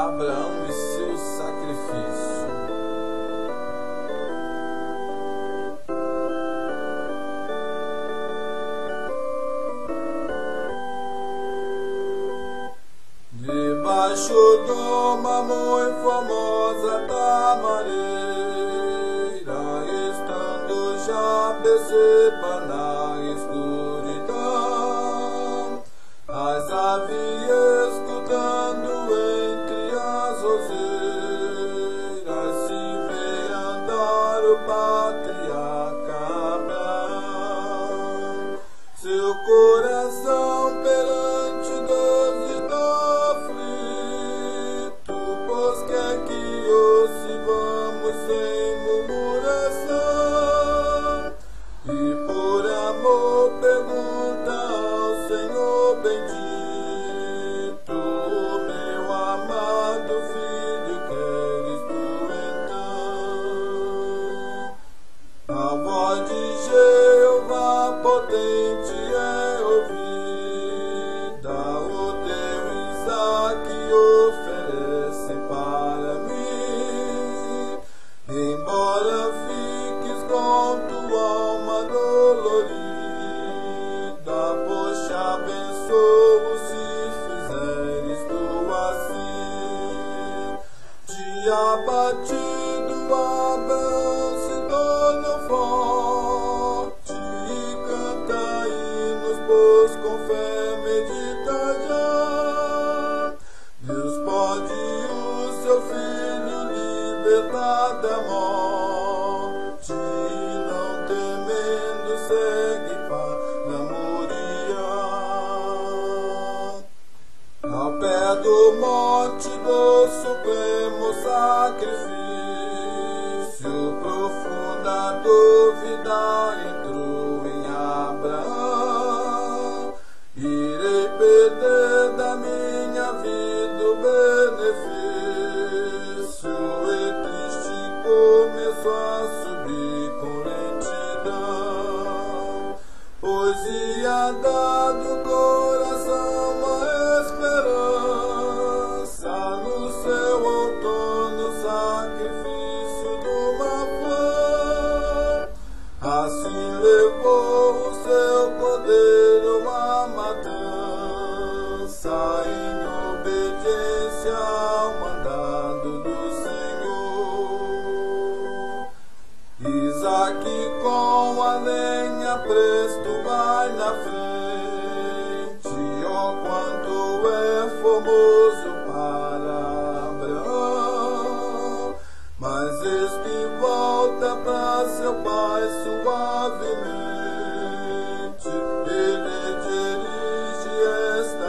Abraão e seu sacrifício. Debaixo de uma muito formosa tamareira, estando já Beceba na escuridão, as havia escutando entre as roseiras, se vê andar o patriarca Abraão. Seu coração perante Deus está aflito, pois quer que ouçamos sem murmuração, e por amor pergunta ao Senhor bendito: meu amado filho, queres tu então? A voz de Jeová potente é ouvida, o teu Isaque oferece para mim. Embora fiques com tua alma dolorida, pois te abençoo se fizeres tu assim. Te abatido Abraão se torna forte, e canta hinos, pois com fé medita já. Deus pode o seu filho libertar da morte, e não temendo segue para Moriá. Ao pé do monte do supremo sacrifício, profunda dúvida entrou em Abraão: irei perder da minha vida o benefício, e triste começou a subir com lentidão, pois ia dar do coração a esperança no seu outono sacrifício de uma flor. Assim levou o seu cordeiro à matança, em obediência ao mandado do Senhor. Isaque com a lenha presto vai na frente, ó quanto é formoso para Abraão. Mas este volta para seu pai suavemente, ele dirige esta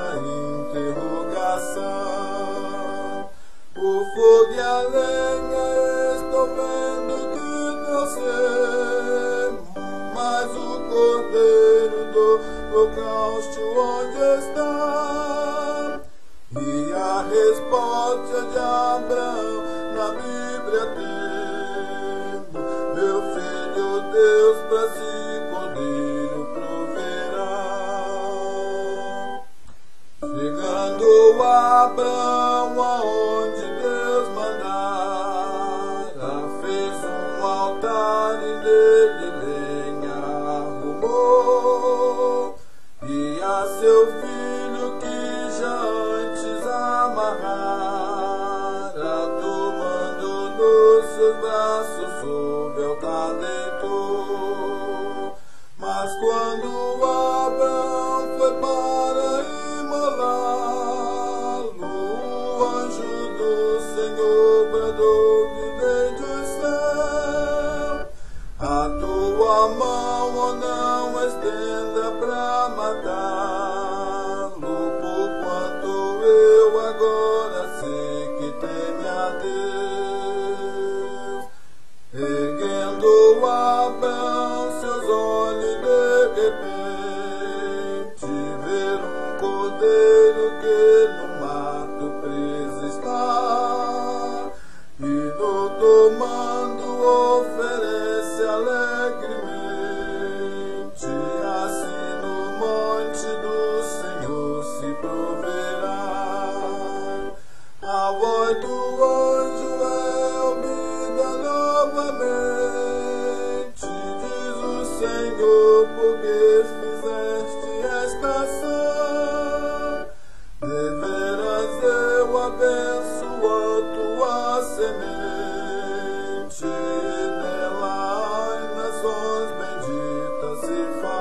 interrogação: o fogo e a lenha estou vendo que não sei, mas o cordeiro do holocausto onde está? E a resposta de Abraão na Bíblia temos: meu filho, Deus pra si cordeiro proverá. Chegando Abraão aonde Deus mandara, fez um altar e nele lenha arrumou, e a seu filho que já antes amarrara, tomando nos seus braços sob o altar deitou. Mas quando Abraão foi para imolá-lo, o anjo do Senhor bradou-lhe desde o céu: a tua mão, ó, não estenda pra matá-lo, porquanto eu agora sei que teme a Deus. Erguendo Abraão seus olhos, de repente ver um cordeiro que no mato preso está, e no tomando oferece alegremente. Assim no monte do Senhor se proverá. A voz voz do anjo é ouvida novamente. Diz o Senhor, porque fizeste esta ação. Deverás eu abençoar tua semente, e nela as nações benditas se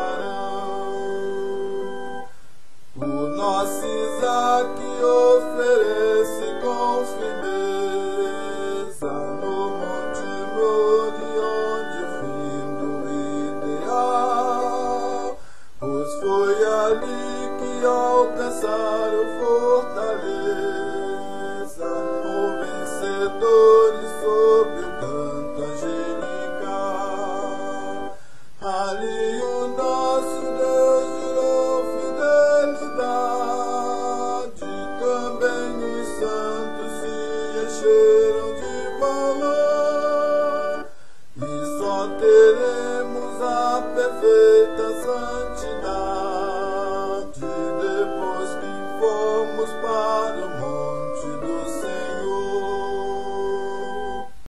farão. O nosso Isaac oferece com firmeza no monte Mori, onde o fim do ideal, pois foi ali que alcançaram fortaleza, o vencedores sob o canto angelical. Ali o nosso Deus jurou fidelidade, também os santos se encheram de valor, e só teremos a perfeita santidade